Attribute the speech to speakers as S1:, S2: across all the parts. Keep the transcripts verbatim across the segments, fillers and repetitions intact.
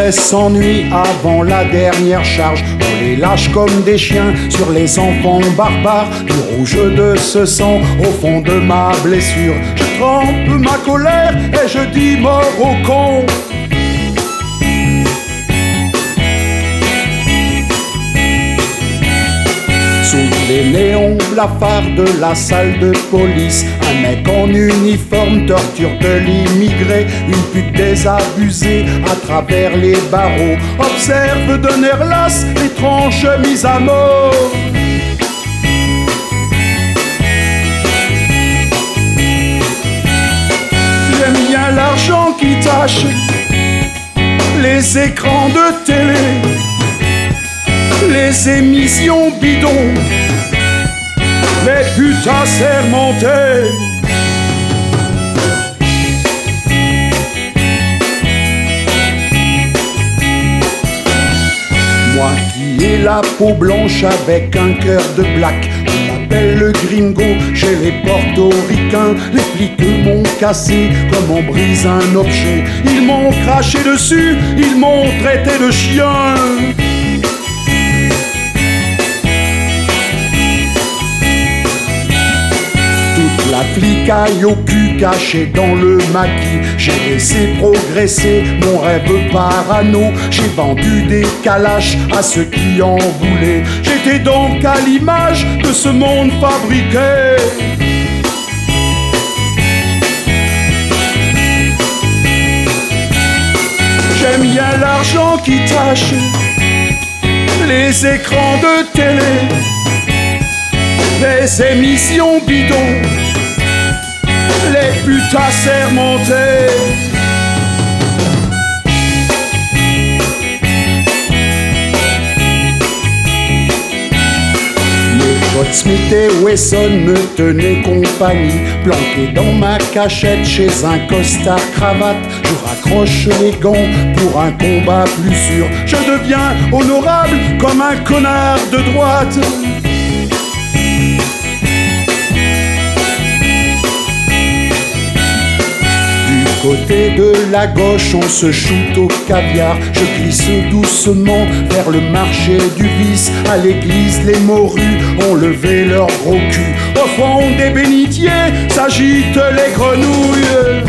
S1: laisse sans nuit avant la dernière charge. On les lâche comme des chiens sur les enfants barbares. Du rouge de ce sang au fond de ma blessure, je trempe ma colère et je dis mort au con. Sous les néons blafards de la salle de police, un mec en uniforme torture de l'immigré. Une pute désabusée à travers les barreaux observe d'un air las l'étrange mise à mort. J'aime bien l'argent qui tache les écrans de télé, les émissions bidons, les putes assermentées. Moi qui ai la peau blanche avec un cœur de black, on m'appelle le gringo chez les portoricains. Les flics m'ont cassé comme on brise un objet. Ils m'ont craché dessus, ils m'ont traité de chien. La flicaille au cul caché dans le maquis. J'ai laissé progresser mon rêve parano. J'ai vendu des calaches à ceux qui en voulaient. J'étais donc à l'image de ce monde fabriqué. J'aime bien l'argent qui tache les écrans de télé, les émissions bidons, les putes assermentées. Mes potes Smith et Wesson me tenaient compagnie, planqué dans ma cachette chez un costard cravate. Je raccroche les gants pour un combat plus sûr. Je deviens honorable comme un connard de droite. Côté de la gauche, on se shoot au caviar. Je glisse doucement vers le marché du vice. À l'église, les morues ont levé leur gros cul. Au fond des bénitiers s'agitent les grenouilles.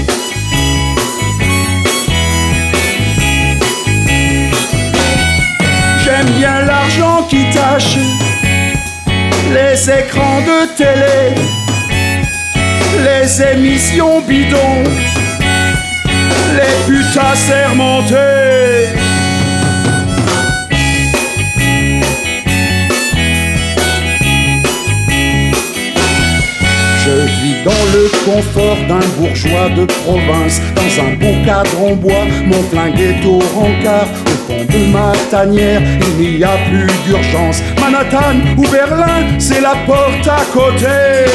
S1: J'aime bien l'argent qui tache les écrans de télé, les émissions bidons, les putes assermentées. Je vis dans le confort d'un bourgeois de province, dans un beau cadre en bois, mon flingue est au rencard. Au fond de ma tanière, il n'y a plus d'urgence. Manhattan ou Berlin, c'est la porte à côté.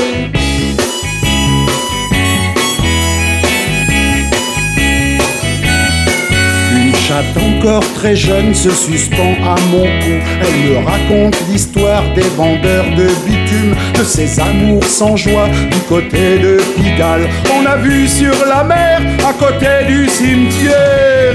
S1: Chatte encore très jeune se suspend à mon cou. Elle me raconte l'histoire des vendeurs de bitume, de ses amours sans joie du côté de Pigalle. On a vu sur la mer à côté du cimetière.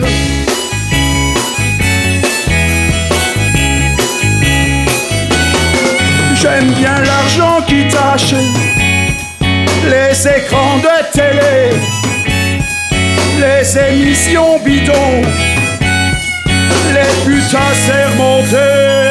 S1: J'aime bien l'argent qui tache les écrans de télé, les émissions bidons, les putes assermentées.